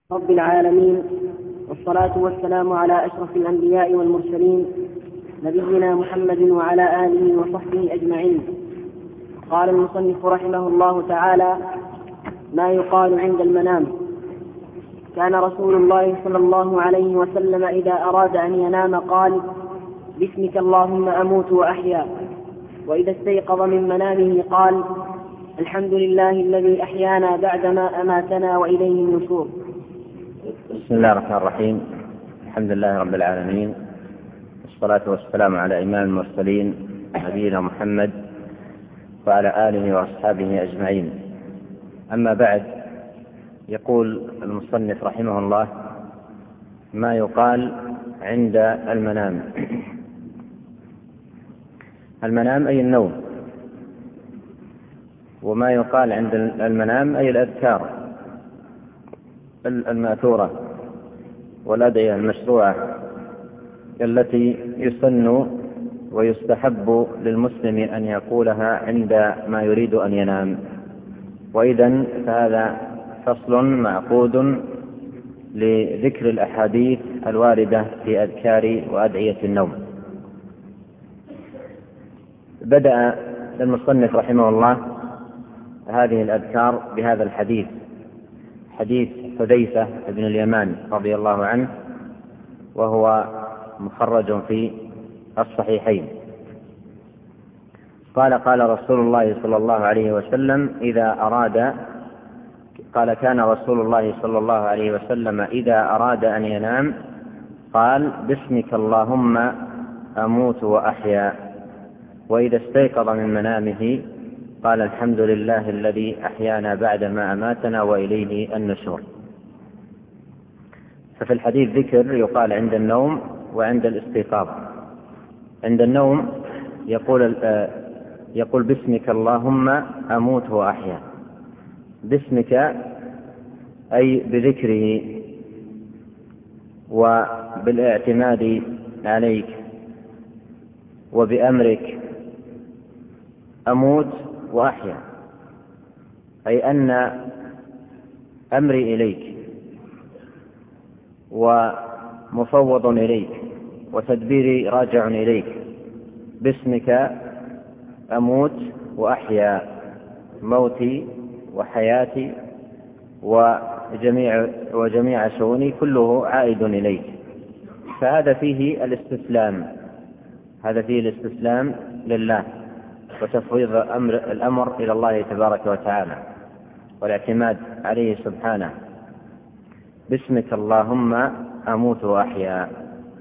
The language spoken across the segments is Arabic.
رب العالمين، والصلاة والسلام على أشرف الأنبياء والمرسلين نبينا محمد وعلى آله وصحبه أجمعين. قال المصنف رحمه الله تعالى: ما يقال عند المنام. كان رسول الله صلى الله عليه وسلم إذا أراد أن ينام قال: باسمك اللهم أموت وأحيا. وإذا استيقظ من منامه قال: الحمد لله الذي أحيانا بعدما أماتنا وإليه النشور. بسم الله الرحمن الرحيم. الحمد لله رب العالمين، والصلاة والسلام على إمام المرسلين نبينا محمد وعلى آله وأصحابه أجمعين. أما بعد، يقول المصنف رحمه الله: ما يقال عند المنام. المنام أي النوم، وما يقال عند المنام أي الأذكار المأثورة والأدعية المشروعة التي يسن ويستحب للمسلم أن يقولها عند ما يريد أن ينام. وإذن فهذا فصل معقود لذكر الأحاديث الواردة في أذكار وأدعية النوم. بدأ المصنف رحمه الله هذه الأذكار بهذا الحديث، حديث حذيفة بن اليمان رضي الله عنه، وهو مخرج في الصحيحين. قال رسول الله صلى الله عليه وسلم إذا أراد كان رسول الله صلى الله عليه وسلم إذا أراد أن ينام قال: باسمك اللهم أموت وأحيا. وإذا استيقظ من منامه قال: الحمد لله الذي أحيانا بعدما أماتنا وإليه النشور. ففي الحديث ذكر يقال عند النوم وعند الاستيقاظ. عند النوم يقول باسمك اللهم أموت وأحيا. باسمك أي بذكره وبالاعتماد عليك وبأمرك أموت وأحيا، أي أن أمري إليك ومفوض إليك وتدبيري راجع إليك. باسمك أموت وأحيا، موتي وحياتي وجميع شؤوني كله عائد إليك. فهذا فيه الاستسلام لله وتفويض الأمر إلى الله تبارك وتعالى والاعتماد عليه سبحانه. باسمك اللهم أموت وأحيا.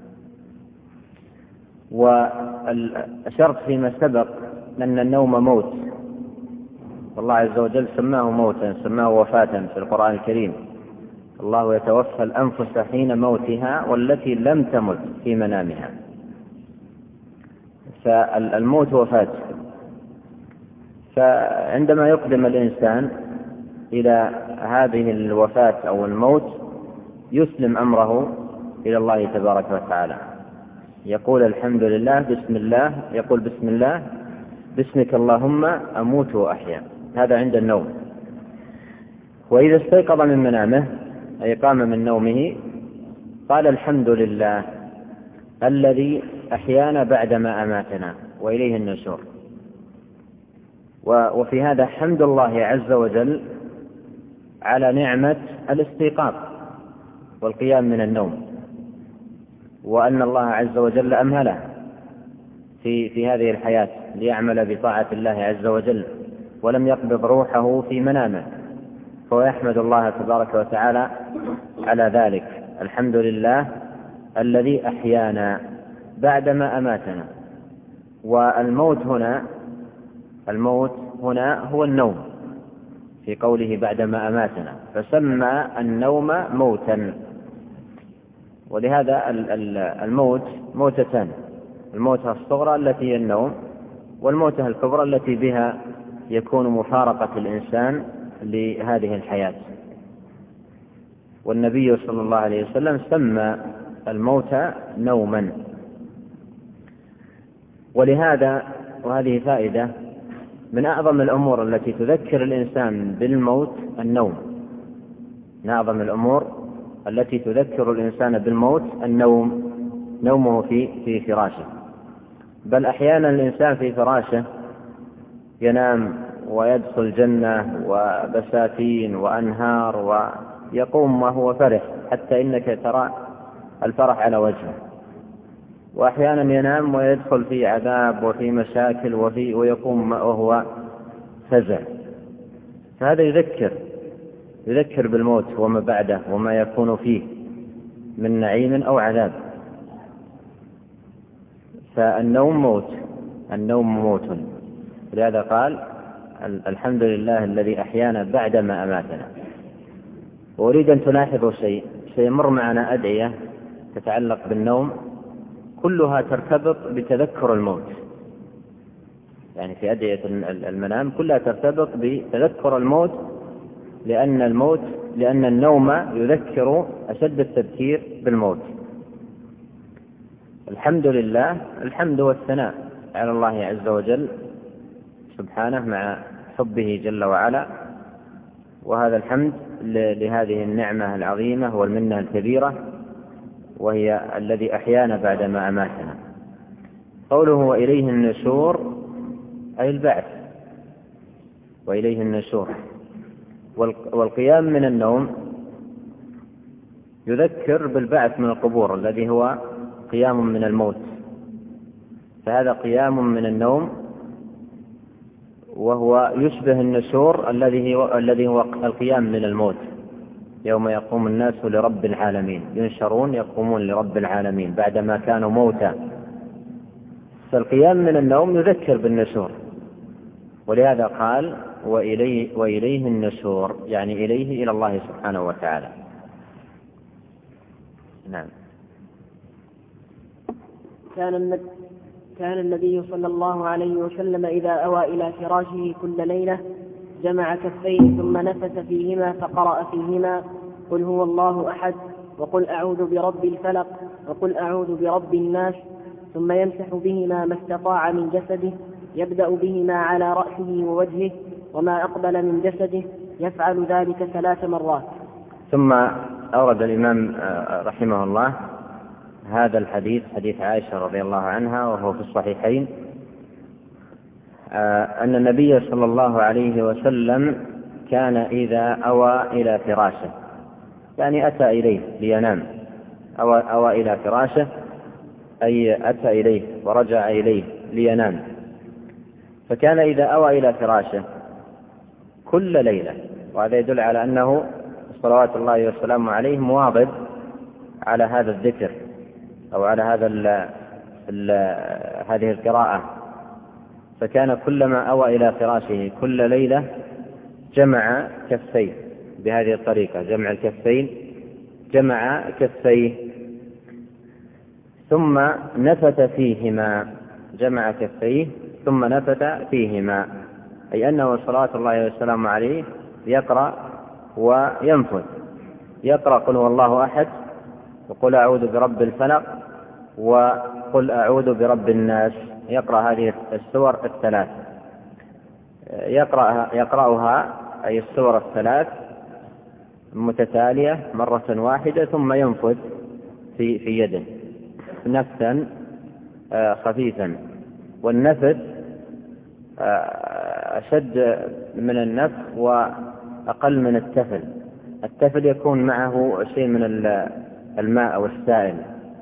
وأشرت فيما سبق أن النوم موت، والله عز وجل سماه موتا، سماه وفاة في القرآن الكريم. الله يتوفى الأنفس حين موتها والتي لم تمت في منامها. فالموت وفاة. فعندما يقدم الإنسان إلى هذه الوفاة أو الموت يسلم أمره إلى الله تبارك وتعالى، يقول الحمد لله، بسم الله، يقول بسم الله، باسمك اللهم أموت وأحيا. هذا عند النوم. وإذا استيقظ من منامه أي قام من نومه قال: الحمد لله الذي أحيانا بعدما أماتنا وإليه النشور. وفي هذا حمد الله عز وجل على نعمة الاستيقاظ والقيام من النوم، وأن الله عز وجل أمهله في هذه الحياة ليعمل بطاعة الله عز وجل، ولم يقبض روحه في منامه، فهو يحمد الله تبارك وتعالى على ذلك. الحمد لله الذي أحيانا بعدما أماتنا. والموت هنا هو النوم في قوله بعدما أماتنا، فسمى النوم موتا. ولهذا الموت موتتان: الموتة الصغرى التي هي النوم، والموتة الكبرى التي بها يكون مفارقة الإنسان لهذه الحياة. والنبي صلى الله عليه وسلم سمى الموت نوما. ولهذا، وهذه فائدة، من أعظم الأمور التي تذكر الإنسان بالموت النوم. من أعظم الأمور التي تذكر الإنسان بالموت النوم، نومه في فراشه. بل أحيانا الإنسان في فراشه ينام ويدخل جنة وبساتين وأنهار ويقوم وهو فرح، حتى إنك ترى الفرح على وجهه. وأحيانا ينام ويدخل في عذاب وفي مشاكل ويقوم وهو فزع. فهذا يذكر بالموت وما بعده وما يكون فيه من نعيم أو عذاب. فالنوم موت، النوم موت. لهذا قال الحمد لله الذي أحيانا بعدما أماتنا. وأريد أن تلاحظوا شيء سيمر معنا أدعية تتعلق بالنوم كلها ترتبط بتذكر الموت. يعني في أدعية المنام كلها ترتبط بتذكر الموت، لأن النوم يذكر أشد التذكير بالموت. الحمد لله، الحمد والثناء على الله عز وجل سبحانه مع حبه جل وعلا، وهذا الحمد لهذه النعمة العظيمة والمنة الكبيرة، وهي الذي أحيانا بعدما أماتنا. قوله وإليه النشور أي البعث، وإليه النشور. والقيام من النوم يذكر بالبعث من القبور الذي هو قيام من الموت. فهذا قيام من النوم، وهو يشبه النشور الذي هو القيام من الموت، يوم يقوم الناس لرب العالمين، ينشرون يقومون لرب العالمين بعدما كانوا موتى. فالقيام من النوم يذكر بالنشور، ولهذا قال وإليه النشور، يعني إلى الله سبحانه وتعالى. نعم. كان النبي صلى الله عليه وسلم إذا أوى إلى فراشه كل ليلة جمع كفيه ثم نفث فيهما فقرأ فيهما قل هو الله أحد وقل أعوذ برب الفلق وقل أعوذ برب الناس، ثم يمسح بهما ما استطاع من جسده، يبدأ بهما على رأسه ووجهه وما أقبل من جسده، يفعل ذلك 3 مرات. ثم أورد الإمام رحمه الله هذا الحديث، حديث عائشة رضي الله عنها وهو في الصحيحين، أن النبي صلى الله عليه وسلم كان إذا أوى إلى فراشه، يعني أتى إليه لينام، أوى إلى فراشه أي أتى إليه ورجع إليه لينام. فكان إذا أوى إلى فراشه كل ليلة، وهذا يدل على أنه صلوات الله وسلامه عليه مواظب على هذا الذكر أو على هذه القراءة. فكان كلما أوى إلى فراشه كل ليلة جمع كفيه بهذه الطريقة، جمع الكفين، جمع كفيه ثم نفث فيهما، جمع كفيه ثم نفث فيهما، أي أنه صلوات الله وسلامه عليه يقرأ وينفث، يقرأ قل هو الله أحد وقل أعوذ برب الفلق وقل أعوذ برب الناس، يقرأ هذه السور الثلاث، يقرأها أي السور الثلاث متتالية مرة واحدة، ثم ينفث في يده نفثا خفيفا. والنفث أشد من النفخ وأقل من التفل. التفل يكون معه شيء من الماء أو السائل،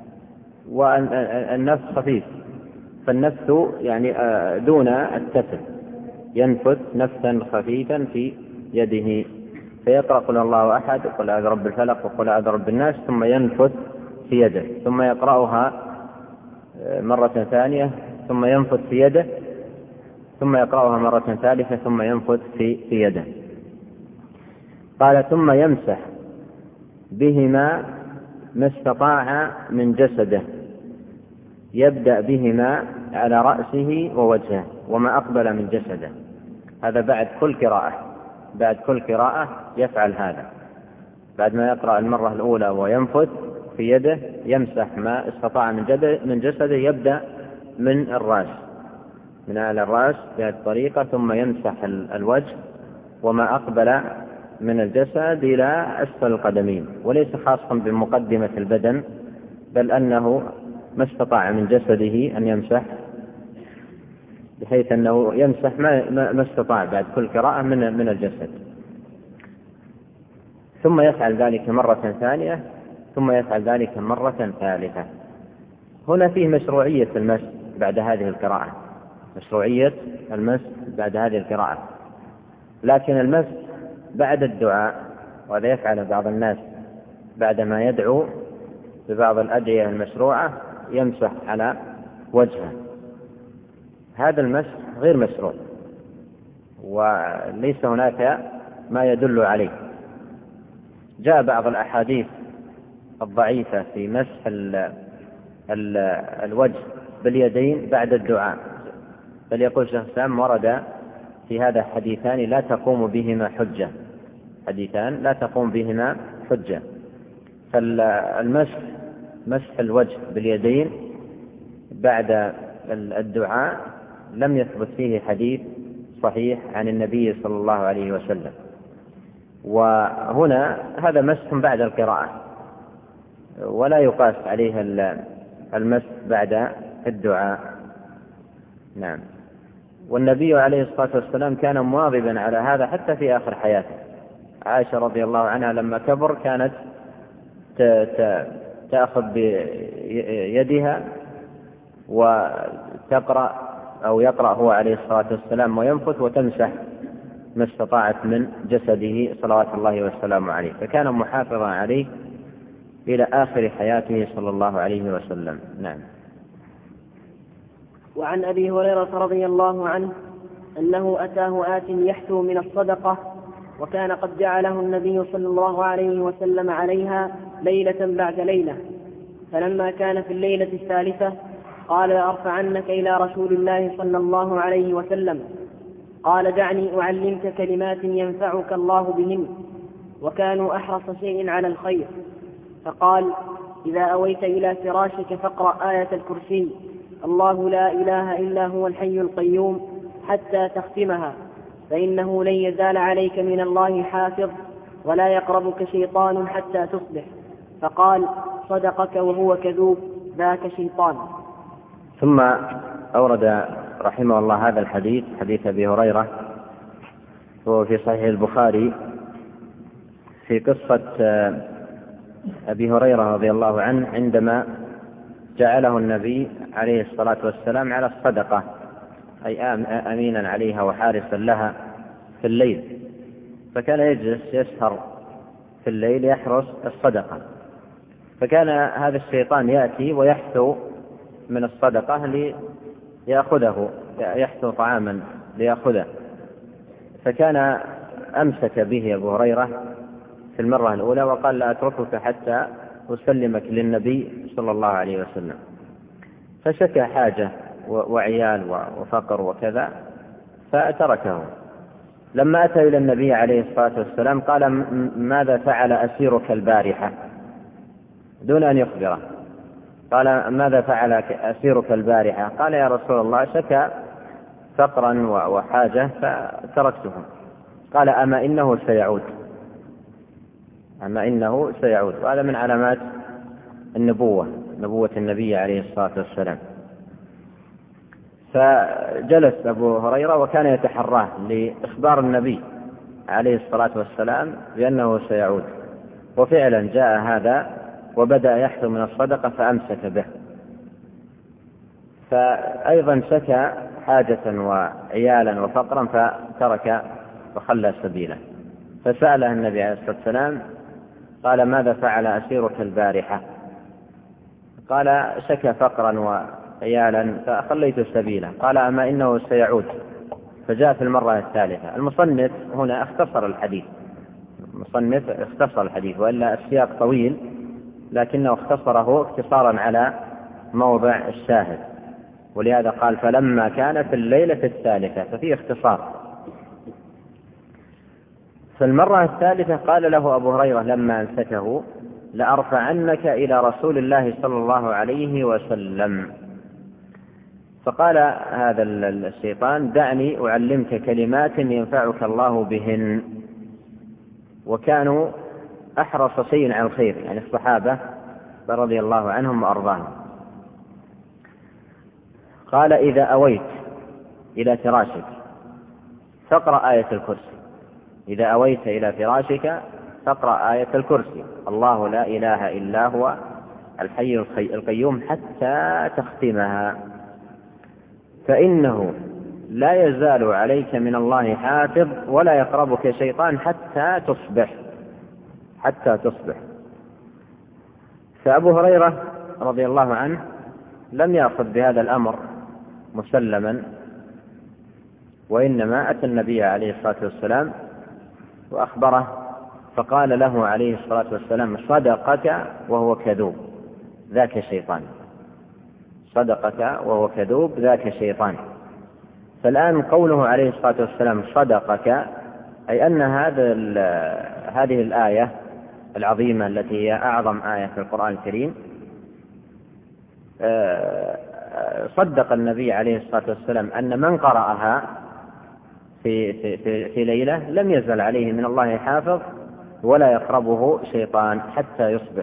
والنفث خفيف، فالنفث يعني دون التفل، ينفث نفثا خفيفا في يده، فيقرأ قل الله أحد وقل أعوذ برب الفلق وقل أعوذ برب الناس، ثم ينفث في يده، ثم يقرأها مرة ثانية، ثم ينفث في يده، ثم يقرأها مرة ثالثة، ثم ينفث في يده. قال ثم يمسح بهما ما استطاع من جسده، يبدأ بهما على رأسه ووجهه وما أقبل من جسده. هذا بعد كل قراءة يفعل هذا، بعد ما يقرأ المرة الأولى وينفث في يده يمسح ما استطاع من جسده، يبدأ من الرأس، من أعلى الرأس بهذه الطريقة، ثم يمسح الوجه وما أقبل من الجسد إلى أسفل القدمين، وليس خاصا بمقدمة البدن، بل أنه ما استطاع من جسده أن يمسح، بحيث أنه يمسح ما استطاع بعد كل قراءة من الجسد، ثم يفعل ذلك مرة ثانية، ثم يفعل ذلك مرة ثالثة. هنا فيه مشروعية المسح بعد هذه القراءة، مشروعية المسح بعد هذه القراءة، لكن المسح بعد الدعاء، وهذا يفعل بعض الناس بعدما يدعو ببعض الأدعية المشروعة يمسح على وجهه، هذا المسح غير مشروع، وليس هناك ما يدل عليه. جاء بعض الأحاديث الضعيفة في مسح الوجه باليدين بعد الدعاء، بل يقول شيخ الإسلام ورد في هذا حديثان لا تقوم بهما حجة، حديثان لا تقوم بهما حجة. فالمسح، مسح الوجه باليدين بعد الدعاء لم يثبت فيه حديث صحيح عن النبي صلى الله عليه وسلم، وهنا هذا مسح بعد القراءة ولا يقاس عليه المسح بعد الدعاء. نعم. والنبي عليه الصلاة والسلام كان مواظبا على هذا حتى في آخر حياته. عائشة رضي الله عنها لما كبر كانت تأخذ بيدها وتقرأ أو يقرأ هو عليه الصلاة والسلام وينفث وتمسح ما استطاعت من جسده صلوات الله والسلام عليه، فكان محافظا عليه إلى آخر حياته صلى الله عليه وسلم. نعم. وعن أبي هريرة رضي الله عنه أنه أتاه آت يحثو من الصدقة، وكان قد جعله النبي صلى الله عليه وسلم عليها ليلة بعد ليلة، فلما كان في الليلة الثالثة قال لأرفعنك إلى رسول الله صلى الله عليه وسلم، قال دعني أعلمك كلمات ينفعك الله بهن، وكانوا أحرص شيء على الخير، فقال إذا أويت إلى فراشك فاقرأ آية الكرسي الله لا إله إلا هو الحي القيوم حتى تختمها، فإنه لن يزال عليك من الله حافظ ولا يقربك شيطان حتى تصبح. فقال صدقك وهو كذوب ذاك شيطان. ثم أورد رحمه الله هذا الحديث، حديث أبي هريرة، وهو في صحيح البخاري، في قصة أبي هريرة رضي الله عنه عندما جعله النبي عليه الصلاة والسلام على الصدقة، أي أمينا عليها وحارسا لها في الليل، فكان يجلس يسهر في الليل يحرس الصدقة، فكان هذا الشيطان يأتي ويحثو من الصدقة ليأخذه، يحثو طعاما ليأخذه، فكان أمسك به أبو هريرة في المرة الأولى وقال لا أتركك حتى أسلمك للنبي صلى الله عليه وسلم، فشكى حاجة وعيال وفقر وكذا فتركه. لما أتى إلى النبي عليه الصلاة والسلام قال ماذا فعل أسيرك البارحة، دون أن يخبره. قال ماذا فعل أسيرك البارحة؟ قال يا رسول الله شكى فقرا وحاجة فتركته. قال أما إنه سيعود، أما إنه سيعود. وهذا من علامات النبوة، نبوة النبي عليه الصلاة والسلام. فجلس أبو هريرة وكان يتحراه لإخبار النبي عليه الصلاة والسلام بأنه سيعود، وفعلا جاء هذا وبدأ يحثو من الصدقة فأمسك به، فأيضا شكى حاجة وعيالا وفقرا فترك وخلى سبيله، فسأله النبي عليه الصلاة والسلام قال ماذا فعل أسيرك البارحة؟ قال شكى فقرا وعيالا فخليت سبيله. قال أما إنه سيعود. فجاء في المرة الثالثة. المصنف هنا اختصر الحديث، المصنف اختصر الحديث، وإلا السياق طويل لكنه اختصره اختصارا على موضع الشاهد، ولهذا قال فلما كان في الليلة الثالثة، ففيه اختصار. في المرة الثالثة قال له أبو هريرة لما أمسكه لأرفعنك إلى رسول الله صلى الله عليه وسلم. فقال هذا الشيطان دعني أعلمك كلمات ينفعك الله بهن. وكانوا أحرص شيء على الخير، يعني الصحابة رضي الله عنهم وأرضاهم. قال: إذا أويت إلى فراشك فاقرأ آية الكرسي. إذا أويت إلى فراشك فاقرأ آية الكرسي: الله لا إله إلا هو الحي القيوم، حتى تختمها، فإنه لا يزال عليك من الله حافظ ولا يقربك شيطان حتى تصبح. فأبو هريرة رضي الله عنه لم يأخذ بهذا الأمر مسلما، وإنما أتى النبي عليه الصلاة والسلام وأخبره، فقال له عليه الصلاة والسلام: صدقك وهو كذوب ذاك شيطان. صدقك وهو كذوب ذاك شيطان. فالآن قوله عليه الصلاة والسلام صدقك، أي أن هذه الآية العظيمة التي هي أعظم آية في القرآن الكريم صدق النبي عليه الصلاة والسلام أن من قرأها في ليلة لم يزل عليه من الله حافظ ولا يقربه شيطان حتى يصبح.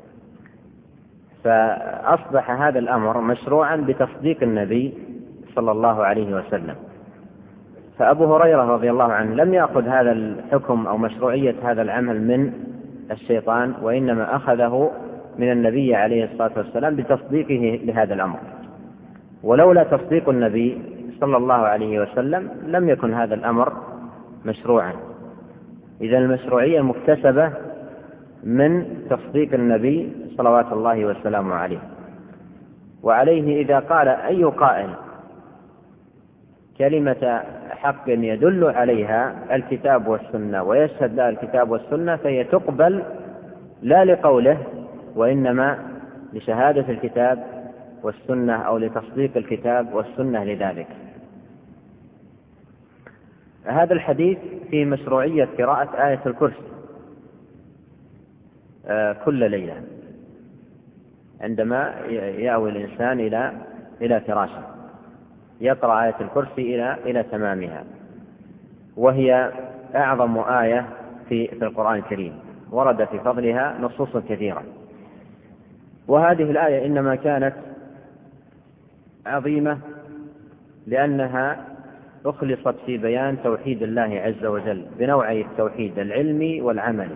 فأصبح هذا الأمر مشروعا بتصديق النبي صلى الله عليه وسلم. فأبو هريرة رضي الله عنه لم يأخذ هذا الحكم أو مشروعية هذا العمل من الشيطان، وإنما أخذه من النبي عليه الصلاة والسلام بتصديقه لهذا الأمر. ولولا تصديق النبي صلى الله عليه وسلم لم يكن هذا الأمر مشروعا. إذا المشروعية مكتسبة من تصديق النبي صلوات الله وسلامه عليه. وعليه إذا قال أي قائل كلمة حق يدل عليها الكتاب والسنة ويشهد لها الكتاب والسنة، فهي تقبل لا لقوله وإنما لشهادة الكتاب والسنة أو لتصديق الكتاب والسنة لذلك. هذا الحديث في مشروعية قراءة آية الكرسي كل ليلة عندما يأوي الإنسان إلى فراشه، يقرأ آية الكرسي إلى تمامها، وهي أعظم آية في القرآن الكريم، ورد في فضلها نصوص كثيرة. وهذه الآية إنما كانت عظيمة لأنها أخلصت في بيان توحيد الله عز وجل بنوعي التوحيد العلمي والعملي،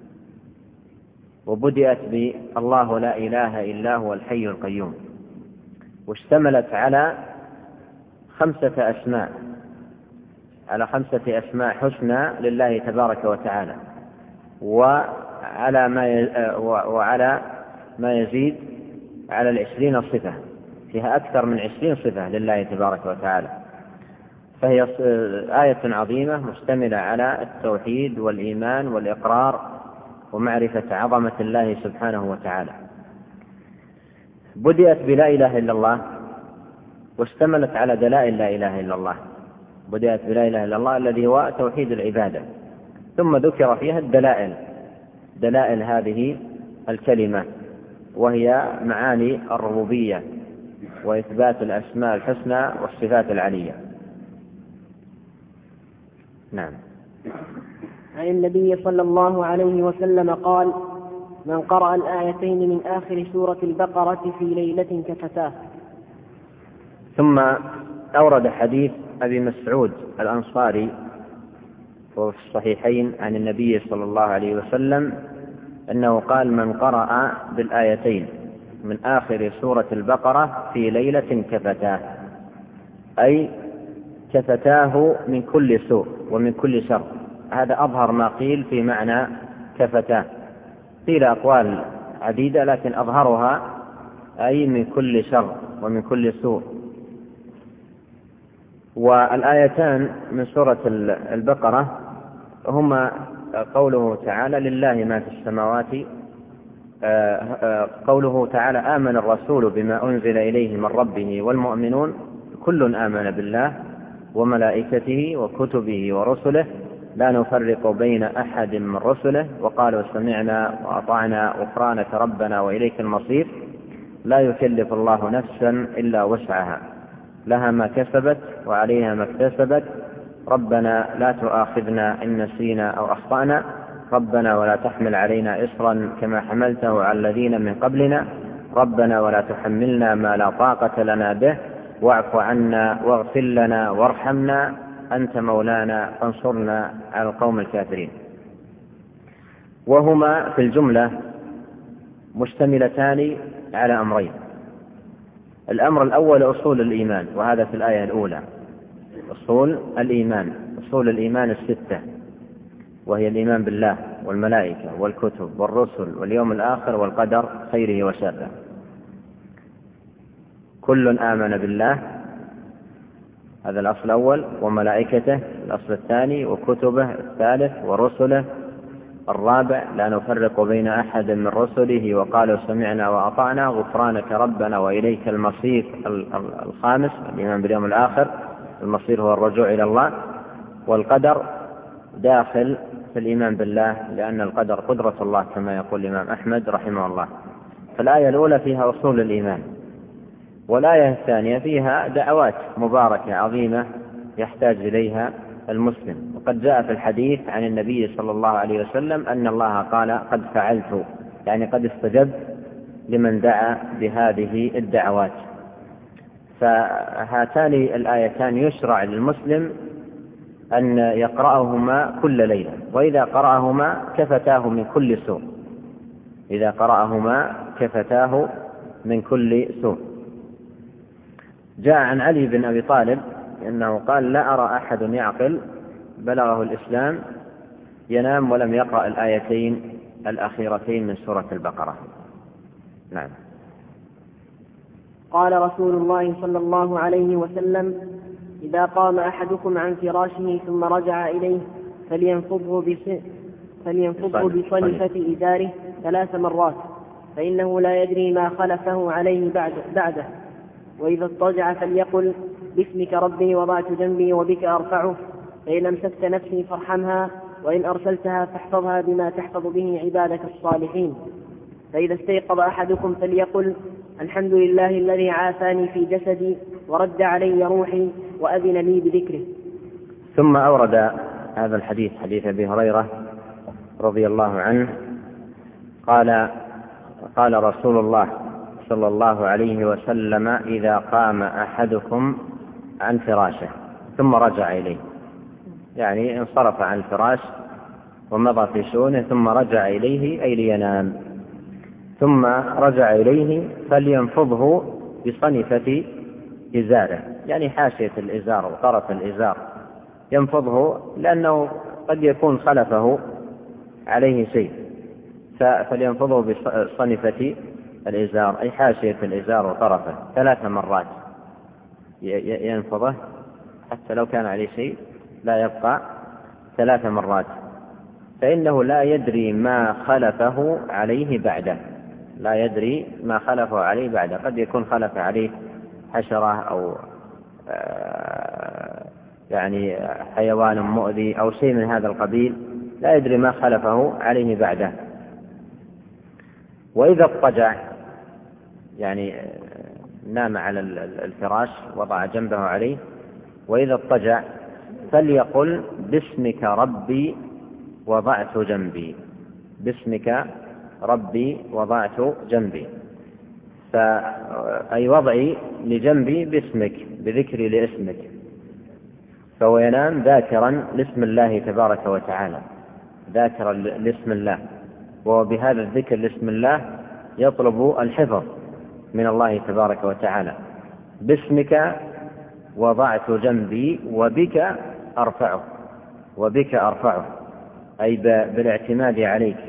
وبدأت بالله لا إله إلا هو الحي القيوم، واشتملت على 5 أسماء حسنى لله تبارك وتعالى، وعلى ما يزيد على 20 صفة، فيها أكثر من 20 صفة لله تبارك وتعالى. فهي آية عظيمة مشتملة على التوحيد والإيمان والإقرار ومعرفة عظمة الله سبحانه وتعالى. بدأت بلا إله إلا الله واشتملت على دلائل لا إله إلا الله. بدأت بلا إله إلا الله الذي هو توحيد العبادة، ثم ذكر فيها دلائل هذه الكلمة، وهي معاني الربوبية وإثبات الأسماء الحسنى والصفات العلية. نعم. عن النبي صلى الله عليه وسلم قال: من قرأ الآيتين من آخر سورة البقرة في ليلة كفتاه. ثم أورد حديث أبي مسعود الأنصاري وفي الصحيحين عن النبي صلى الله عليه وسلم أنه قال: من قرأ بالآيتين من آخر سورة البقرة في ليلة كفتاه، أي كفتاه من كل سوء ومن كل شر. هذا أظهر ما قيل في معنى كفتاه. قيل أقوال عديدة لكن أظهرها أي من كل شر ومن كل سوء. والآيتان من سورة البقرة هما قوله تعالى: لله ما في السماوات، قوله تعالى: آمن الرسول بما أنزل إليه من ربه والمؤمنون كل آمن بالله وملائكته وكتبه ورسله لا نفرق بين أحد من رسله وقالوا سمعنا وأطعنا غفرانك ربنا وإليك المصير لا يكلف الله نفسا إلا وسعها لها ما كسبت وعليها ما اكتسبت ربنا لا تؤاخذنا إن نسينا أو أخطأنا ربنا ولا تحمل علينا إصرا كما حملته على الذين من قبلنا ربنا ولا تحملنا ما لا طاقة لنا به واعف عنا واغفر لنا وارحمنا أنت مولانا فانصرنا على القوم الكافرين. وهما في الجملة مشتملتان على أمرين. الأمر الأول أصول الإيمان، وهذا في الآية الأولى، أصول الإيمان، أصول الإيمان الستة، وهي الإيمان بالله والملائكة والكتب والرسل واليوم الآخر والقدر خيره وشره. كل آمن بالله، هذا الأصل الأول، وملائكته الأصل الثاني، وكتبه الثالث، ورسله الرابع، لا نفرق بين أحد من رسله وقالوا سمعنا وأطعنا غفرانك ربنا وإليك المصير الخامس، الإيمان باليوم الآخر، المصير هو الرجوع إلى الله. والقدر داخل في الإيمان بالله لأن القدر قدرة الله كما يقول الإمام أحمد رحمه الله. فالآية الأولى فيها أصول الإيمان، والآية الثانية فيها دعوات مباركة عظيمة يحتاج إليها المسلم. وقد جاء في الحديث عن النبي صلى الله عليه وسلم أن الله قال قد فعلت، يعني قد استجبت لمن دعا بهذه الدعوات. فهاتان الآيتان يشرع للمسلم أن يقرأهما كل ليلة، وإذا قرأهما كفتاه من كل سوء، إذا قرأهما كفتاه من كل سوء. جاء عن علي بن أبي طالب أنه قال لا أرى أحد يعقل بلغه الإسلام ينام ولم يقرأ الآيتين الأخيرتين من سورة البقرة. نعم. قال رسول الله صلى الله عليه وسلم: إذا قام أحدكم عن فراشه ثم رجع إليه فلينفضه بصنفة إزاره 3 مرات، فإنه لا يدري ما خلفه عليه بعده. وإذا اضطجع فليقل: باسمك ربي وضعت جنبي وبك أرفعه، فإن أمسكت نفسي فارحمها، وإن أرسلتها فاحفظها بما تحفظ به عبادك الصالحين. فإذا استيقظ أحدكم فليقل: الحمد لله الذي عافاني في جسدي ورد علي روحي وأذن لي بذكره. ثم أورد هذا الحديث، حديث أبي هريرة رضي الله عنه قال رسول الله صلى الله عليه وسلم: إذا قام أحدكم عن فراشه ثم رجع إليه، يعني انصرف عن الفراش ومضى في شؤونه ثم رجع إليه أي لينام، ثم رجع إليه فلينفضه بصنفة إزاره، يعني حاشية الإزار وطرف الإزار، ينفضه لأنه قد يكون خلفه عليه شيء، فلينفضه بصنفة الإزار أي حاشية الإزار وطرفه 3 مرات، ينفضه حتى لو كان عليه شيء لا يبقى 3 مرات، فإنه لا يدري ما خلفه عليه بعده، لا يدري ما خلفه عليه بعده، قد يكون خلف عليه حشرة أو يعني حيوان مؤذي أو شيء من هذا القبيل، لا يدري ما خلفه عليه بعده. وإذا اضطجع يعني نام على الفراش وضع جنبه عليه، وإذا اضطجع فليقل: باسمك ربي وضعت جنبي، باسمك ربي وضعت جنبي، أي وضعي لجنبي باسمك، بذكري لاسمك، فهو ينام ذاكرا لاسم الله تبارك وتعالى، ذاكرا لاسم الله، وبهذا الذكر لاسم الله يطلب الحفظ من الله تبارك وتعالى. باسمك وضعت جنبي وبك أرفعه، وبك أرفعه أي بالاعتماد عليك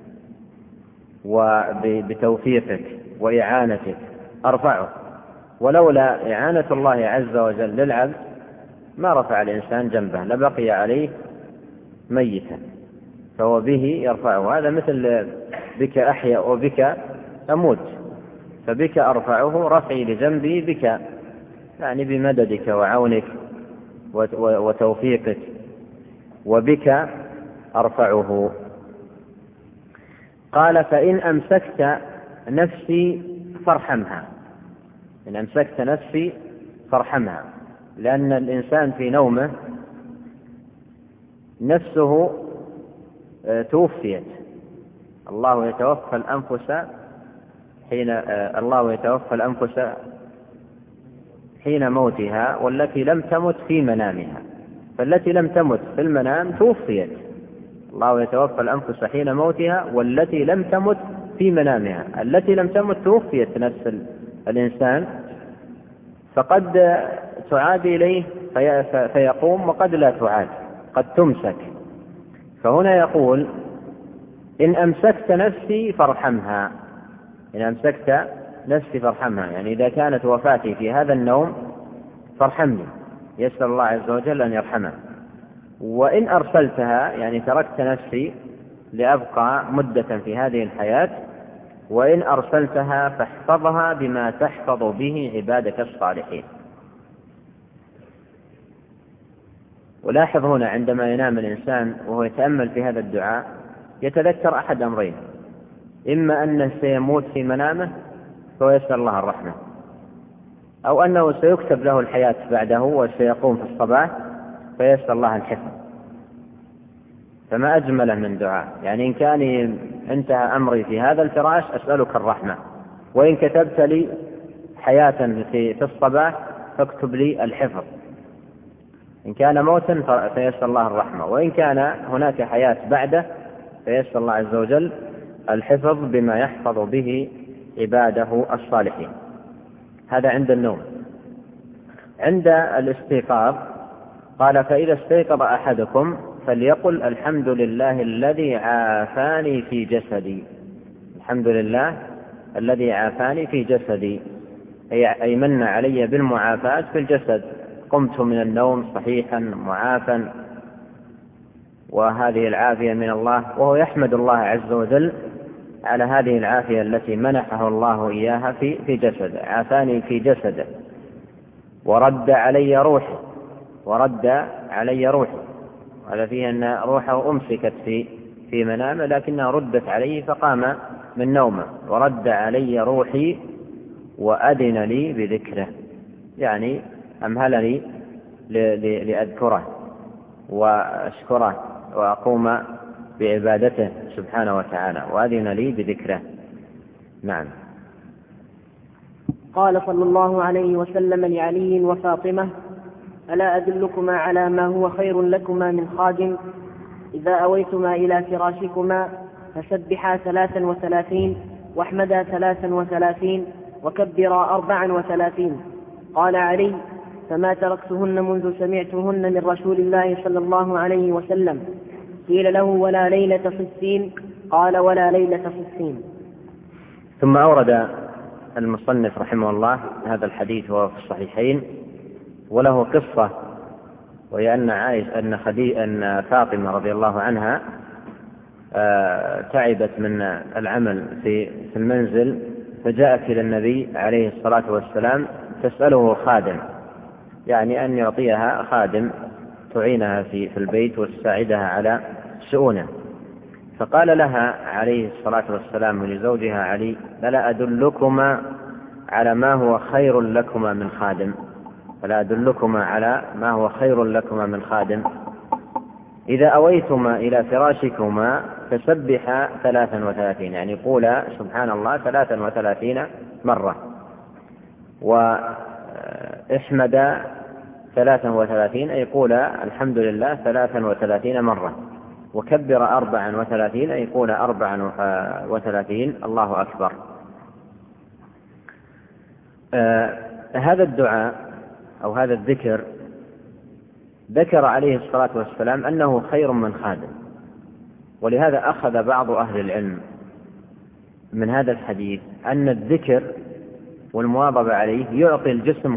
وبتوفيقك وإعانتك أرفعه، ولولا إعانة الله عز وجل للعبد ما رفع الإنسان جنبه لبقي عليه ميتا، فهو به يرفعه. هذا مثل بك أحيا وبك أموت، فبك أرفعه رفعي لجنبي بك، يعني بمددك وعونك وتوفيقك، وبك أرفعه. قال: فإن أمسكت نفسي فارحمها، إن أمسكت نفسي فارحمها، لأن الإنسان في نومه نفسه توفيت. الله يتوفى الأنفس حين موتها والتي لم تمت في منامها، فالتي لم تمت في المنام توفيت. الله يتوفى الأنفس حين موتها والتي لم تمت في منامها. التي لم تمت توفيت نفس الإنسان، فقد تعاد إليه فيقوم، وقد لا تعاد، قد تمسك. فهنا يقول: إن أمسكت نفسي فارحمها. إن أمسكت نفسي فارحمها، يعني إذا كانت وفاتي في هذا النوم فارحمني، يسأل الله عز وجل أن يرحمها. وإن أرسلتها، يعني تركت نفسي لأبقى مدة في هذه الحياة، وإن أرسلتها فاحفظها بما تحفظ به عبادك الصالحين. ولاحظ هنا عندما ينام الإنسان وهو يتأمل في هذا الدعاء يتذكر أحد أمرين: إما أنه سيموت في منامه فيسأل الله الرحمة، أو أنه سيكتب له الحياة بعده وسيقوم في الصباح فيسأل الله الحفظ. فما أجمله من دعاء، يعني إن كان انتهى أمري في هذا الفراش أسألك الرحمة، وإن كتبت لي حياة في الصباح فاكتب لي الحفظ. إن كان موتا فيسأل الله الرحمة، وإن كان هناك حياة بعده فيسأل الله عز وجل الحفظ بما يحفظ به عباده الصالحين. هذا عند النوم. عند الاستيقاظ قال: فإذا استيقظ أحدكم فليقل: الحمد لله الذي عافاني في جسدي. الحمد لله الذي عافاني في جسدي، أي من علي بالمعافاة في الجسد، قمت من النوم صحيحا معافا، وهذه العافية من الله، وهو يحمد الله عز وجل على هذه العافية التي منحه الله إياها في جسده. عافاني في جسده ورد علي روحي. هذا فيه أن روحه أمسكت في منامه لكنها ردت عليه فقام من نومه. ورد علي روحي وأذن لي بذكره، يعني أمهلني لأذكره وأشكره وأقوم بعبادته سبحانه وتعالى، وأذن لي بذكره. نعم. قال صلى الله عليه وسلم لعلي وفاطمة: ألا أدلكما على ما هو خير لكما من خادم؟ إذا أويتما إلى فراشكما فسبحا 33 واحمدا 33 وكبرا 34. قال علي: فما تركتهن منذ سمعتهن من رسول الله صلى الله عليه وسلم. قيل له: ولا ليلة صفين؟ قال: ولا ليلة صفين. ثم أورد المصنف رحمه الله هذا الحديث وهو في الصحيحين، وله قصة، وهي أن فاطمة رضي الله عنها تعبت من العمل في المنزل، فجاءت إلى النبي عليه الصلاة والسلام تسأله خادم، يعني أن يعطيها خادم تعينها في البيت وتساعدها على شؤونه. فقال لها عليه الصلاة والسلام لزوجها علي: ألا أدلكما على ما هو خير لكما من خادم؟ فلا أدلكما على ما هو خير لكما من خادم. إذا أويتما إلى فراشكما فسبحا 33، يعني قولا سبحان الله 33 مرة، وإحمدا 33، أي قولا الحمد لله 33 مرة، وكبر 34، أي قولا 34 الله أكبر. هذا الدعاء أو هذا الذكر ذكر عليه الصلاة والسلام أنه خير من خادم، ولهذا أخذ بعض أهل العلم من هذا الحديث أن الذكر والمواظبة عليه يعطي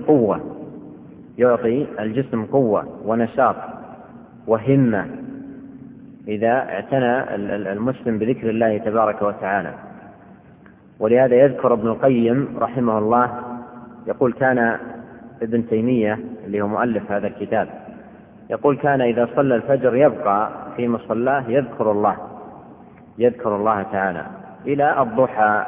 الجسم قوة ونشاط وهمة إذا اعتنى المسلم بذكر الله تبارك وتعالى. ولهذا يذكر ابن القيم رحمه الله يقول: كان ابن تيمية اللي هو مؤلف هذا الكتاب يقول: كان إذا صلى الفجر يبقى في مصلاه يذكر الله تعالى إلى الضحى.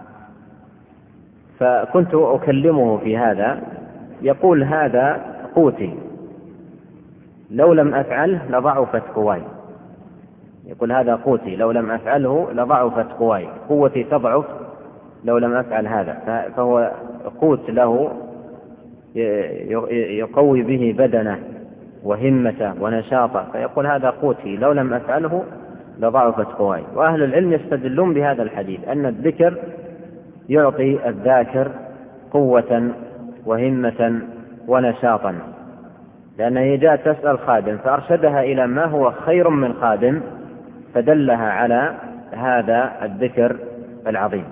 فكنت أكلمه في هذا، يقول: هذا قوتي، لو لم أفعله لضعفت قواي. يقول هذا قوتي لو لم أفعله لضعفت قواي، قوتي تضعف لو لم أفعل هذا، فهو قوت له يقوي به بدنه وهمته ونشاطه، فيقول هذا قوتي لو لم أفعله لضعفت قواي. وأهل العلم يستدلون بهذا الحديث أن الذكر يعطي الذاكر قوة وهمة ونشاطا، لأنها جاءت تسأل خادم فأرشدها إلى ما هو خير من خادم، فدلها على هذا الذكر العظيم.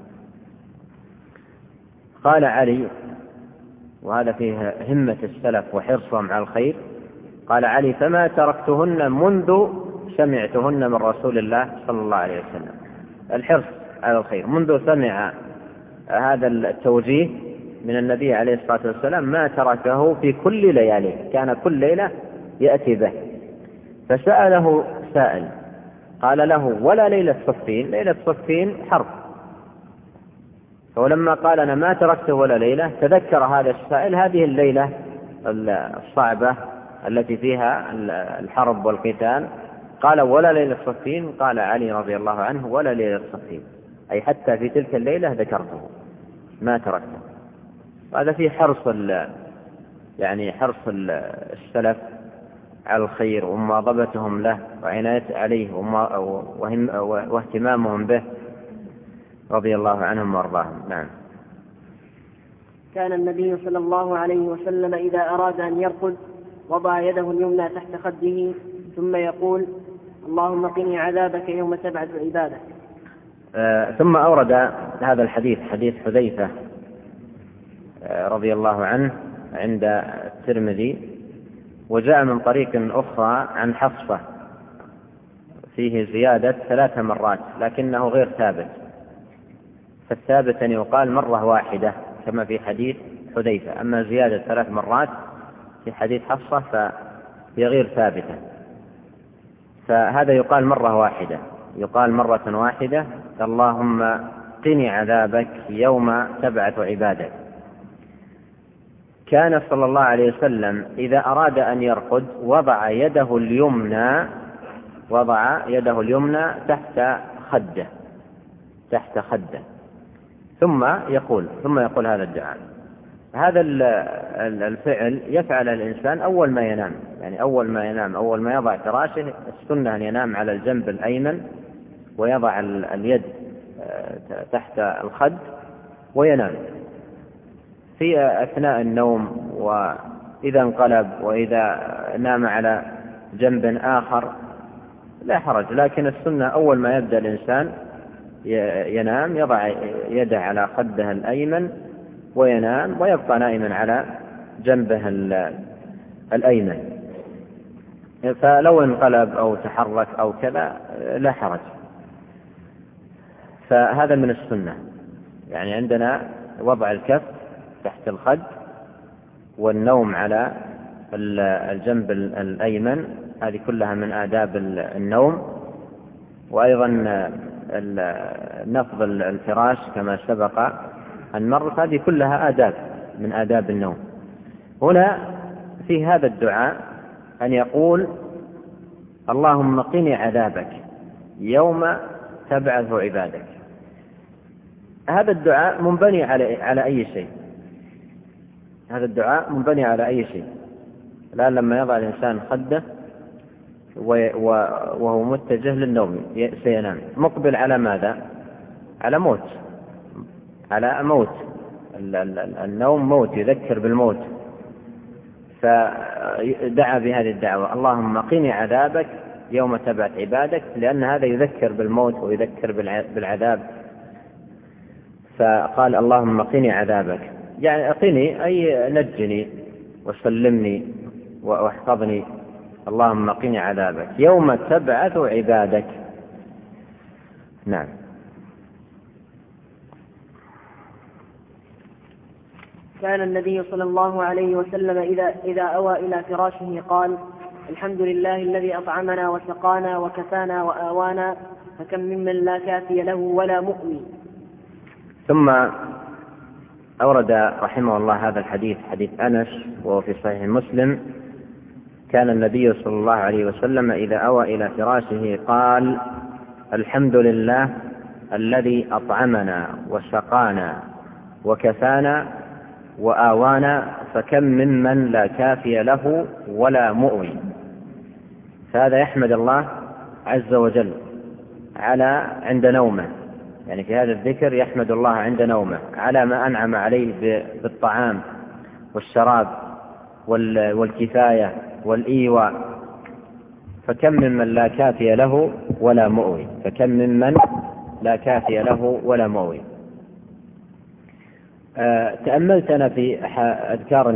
قال علي، وهذا فيه همة السلف وحرصهم على الخير، قال علي: فما تركتهن منذ سمعتهن من رسول الله صلى الله عليه وسلم. الحرص على الخير منذ سمع هذا التوجيه من النبي عليه الصلاة والسلام ما تركه في كل لياليه، كان كل ليلة يأتي به. فسأله سائل قال له: ولا ليلة صفين؟ ليلة صفين حرب. فلما قال أنا ما تركته ولا ليلة تذكر هذا السائل هذه الليلة الصعبة التي فيها الحرب والقتال، قال: ولا ليلة صفين؟ قال علي رضي الله عنه: ولا ليلة صفين، أي حتى في تلك الليلة ذكرته ما تركته. هذا فيه حرص حرص السلف على الخير ومواظبتهم له وعناية عليه واهتمامهم به رضي الله عنهم وارضاهم. نعم. كان النبي صلى الله عليه وسلم إذا أراد أن يرقد وضع يده اليمنى تحت خده ثم يقول: اللهم قني عذابك يوم تبعث عبادك. ثم أورد هذا الحديث، حديث حذيفة رضي الله عنه عند الترمذي، وجاء من طريق أخرى عن حفصة فيه زيادة 3 مرات لكنه غير ثابت، فالثابت أن يقال مرة واحدة كما في حديث حذيفة، أما زيادة 3 مرات في حديث حفصة فهي غير ثابتة، فهذا يقال مرة واحدة، يقال مرة واحدة: اللهم قني عذابك يوم تبعث عبادك. كان صلى الله عليه وسلم إذا أراد أن يرقد وضع يده اليمنى تحت خده ثم يقول هذا الدعاء. هذا الفعل يفعل الإنسان أول ما ينام، يعني أول ما يضع فراشه، السنة أن ينام على الجنب الأيمن ويضع اليد تحت الخد وينام في أثناء النوم، وإذا انقلب وإذا نام على جنب آخر لا حرج، لكن السنة أول ما يبدأ الإنسان ينام يضع يده على خده الأيمن وينام ويبقى نائما على جنبه الأيمن، فلو انقلب أو تحرك أو كذا لا حرج. فهذا من السنة، يعني عندنا وضع الكف تحت الخد والنوم على الجنب الأيمن، هذه كلها من آداب النوم. وأيضا نفض الفراش كما سبق أن مر، هذه كلها آداب من آداب النوم. هنا في هذا الدعاء أن يقول: اللهم قني عذابك يوم تبعث عبادك. هذا الدعاء منبني على أي شيء؟ هذا الدعاء منبني على أي شيء؟ الآن لما يضع الإنسان خده وهو متجه للنوم سينام، مقبل على ماذا؟ على موت. النوم موت، يذكر بالموت، فدعا بهذه الدعوة: اللهم قني عذابك يوم تبعث عبادك، لأن هذا يذكر بالموت ويذكر بالعذاب، فقال: اللهم قني عذابك، يعني قني أي نجني وسلمني واحفظني، اللهم قني عذابك يوم تبعث عبادك. نعم. كان النبي صلى الله عليه وسلم إذا أوى إلى فراشه قال: الحمد لله الذي أطعمنا وسقانا وكفانا وآوانا، فكم ممن لا كافي له ولا مؤوي. ثم أورد رحمه الله هذا الحديث، حديث أنس، وهو في صحيح مسلم، كان النبي صلى الله عليه وسلم إذا أوى إلى فراشه قال: الحمد لله الذي أطعمنا وسقانا وكفانا وآوانا، فكم ممن لا كافي له ولا مؤوي. فهذا يحمد الله عز وجل على عند نومه، يعني في هذا الذكر يحمد الله عند نومه على ما أنعم عليه بالطعام والشراب والكفاية والإيواء. فكم ممن لا كافي له ولا مؤوي، فكم ممن لا كافي له ولا مؤوي. تأملت أنا في أذكار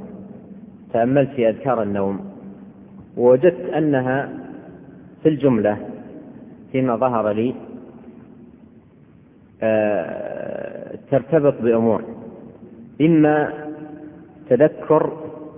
النوم، ووجدت أنها في الجملة فيما ظهر لي ترتبط بأمور: إما تذكر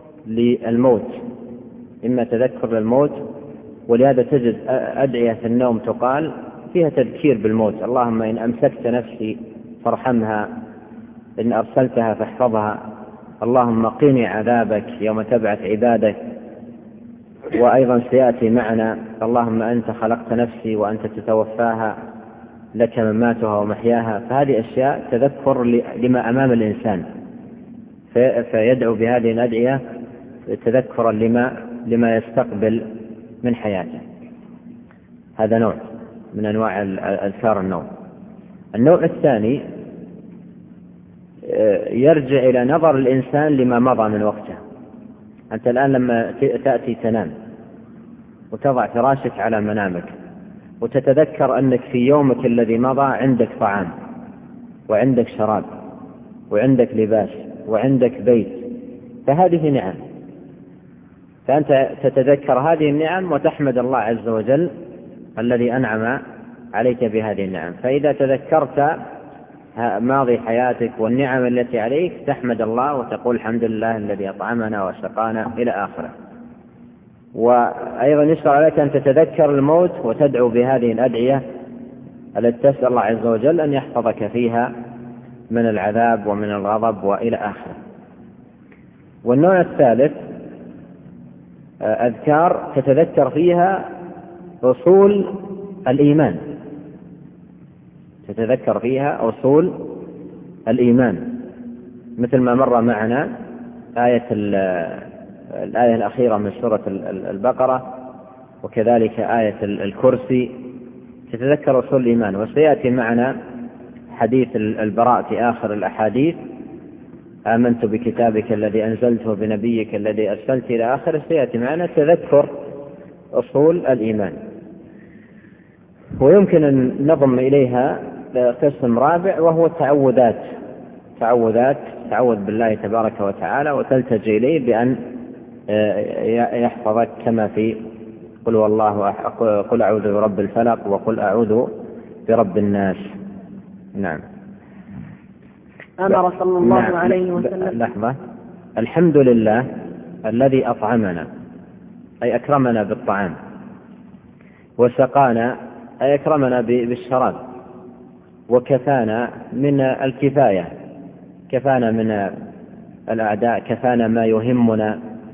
للموت، ولهذا تجد أدعية في النوم تقال فيها تذكير بالموت: اللهم إن أمسكت نفسي فارحمها، إن أرسلتها فاحفظها، اللهم قني عذابك يوم تبعث عبادك. وأيضا سيأتي معنا: اللهم أنت خلقت نفسي وأنت تتوفاها، لك مماتها ومحياها. فهذه أشياء تذكر لما أمام الإنسان، فيدعو بهذه الأدعية تذكرا لما يستقبل من حياته. هذا نوع من أنواع أذكار النوم. النوع الثاني يرجع إلى نظر الإنسان لما مضى من وقته. أنت الآن لما تأتي تنام وتضع فراشك على منامك وتتذكر أنك في يومك الذي مضى عندك طعام وعندك شراب وعندك لباس وعندك بيت، فهذه نعم، فأنت تتذكر هذه النعم وتحمد الله عز وجل الذي أنعم عليك بهذه النعم. فإذا تذكرت ماضي حياتك والنعم التي عليك تحمد الله وتقول: الحمد لله الذي أطعمنا وسقانا، إلى آخره. وأيضا يشرع لك أن تتذكر الموت وتدعو بهذه الأدعية التي تسأل الله عز وجل أن يحفظك فيها من العذاب ومن الغضب وإلى آخره. والنوع الثالث أذكار تتذكر فيها أصول الإيمان، مثل ما مر معنا الآية الأخيرة من سورة البقرة، وكذلك آية الكرسي، تتذكر أصول الإيمان. وسيأتي معنا حديث البراء في آخر الأحاديث: آمنت بكتابك الذي أنزلته بنبيك الذي أرسلت، إلى آخره. سيأتي معنا تذكر أصول الإيمان. ويمكن أن نضم إليها قسم رابع، وهو تعوذ بالله تبارك وتعالى وتلتجئ إليه بأن يحفظك، كما في قل أعوذ برب الفلق وقل أعوذ برب الناس. نعم. أمر صلى الله عليه وسلم. لحظة. الحمد لله الذي أطعمنا، أي أكرمنا بالطعام، وسقانا، أي أكرمنا بالشراب، وكفانا من الكفاية، كفانا من الأعداء، كفانا ما يهمنا،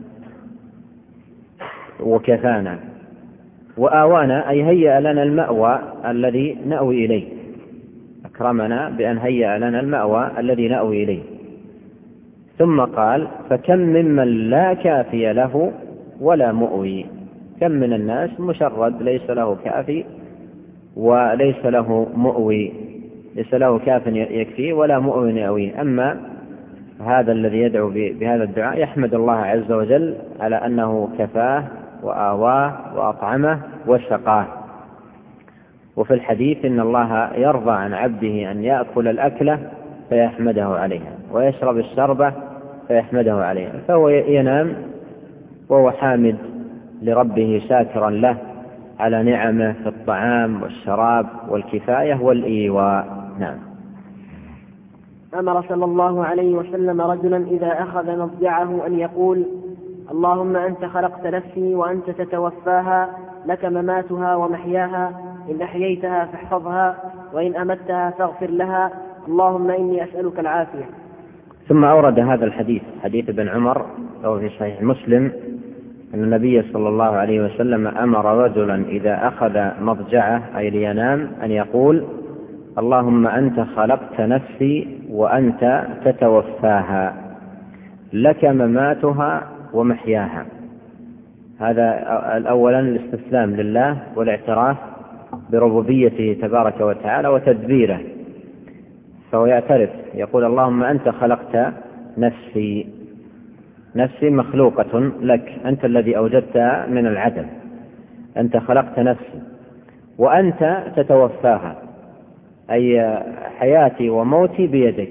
وكفانا، وآوانا، أي هيأ لنا المأوى الذي نأوي إليه، أكرمنا بأن هيأ لنا المأوى الذي نأوي إليه. ثم قال: فكم ممن لا كافي له ولا مؤوي. كم من الناس مشرد، ليس له كافي وليس له مؤوي، ليس له كاف يكفيه ولا مؤوي يأويه. أما هذا الذي يدعو بهذا الدعاء يحمد الله عز وجل على أنه كفاه وآواه وأطعمه وسقاه. وفي الحديث: إن الله يرضى عن عبده أن يأكل الأكلة فيحمده عليها، ويشرب الشربة فيحمده عليها. فهو ينام وهو حامد لربه شاكرا له على نعمه في الطعام والشراب والكفاية والإيواء. نعم. أمر صلى الله عليه وسلم رجلا إذا أخذ مضجعه أن يقول: اللهم أنت خلقت نفسي وأنت تتوفاها، لك مماتها ومحياها، إن أحييتها فاحفظها وإن أمتها فاغفر لها، اللهم إني أسألك العافية. ثم أورد هذا الحديث، حديث ابن عمر وهو في صحيح مسلم، أن النبي صلى الله عليه وسلم أمر رجلا إذا أخذ مضجعه أي لينام أن يقول: اللهم أنت خلقت نفسي وأنت تتوفاها، لك مماتها ومحياها. هذا أولا الاستسلام لله والاعتراف بربوبيته تبارك وتعالى وتدبيره، فهو يعترف يقول: اللهم أنت خلقت نفسي، نفسي مخلوقة لك، أنت الذي أوجدتها من العدم، أنت خلقت نفسي، وأنت تتوفاها أي حياتي وموتي بيدك،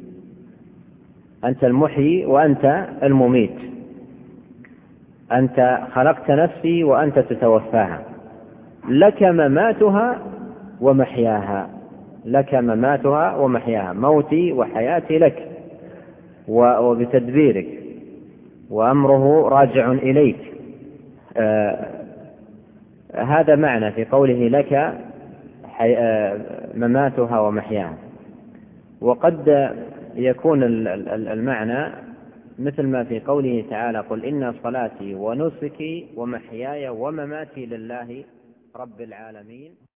أنت المحيي وأنت المميت، أنت خلقت نفسي وأنت تتوفاها، لك مماتها ومحياها، لك مماتها ومحياها، موتي وحياتي لك وبتدبيرك، وأمره راجع إليك. هذا معنى في قوله لك مماتها ومحياها. وقد يكون المعنى مثل ما في قوله تعالى: قل إن صلاتي ونسكي ومحياي ومماتي لله رب العالمين.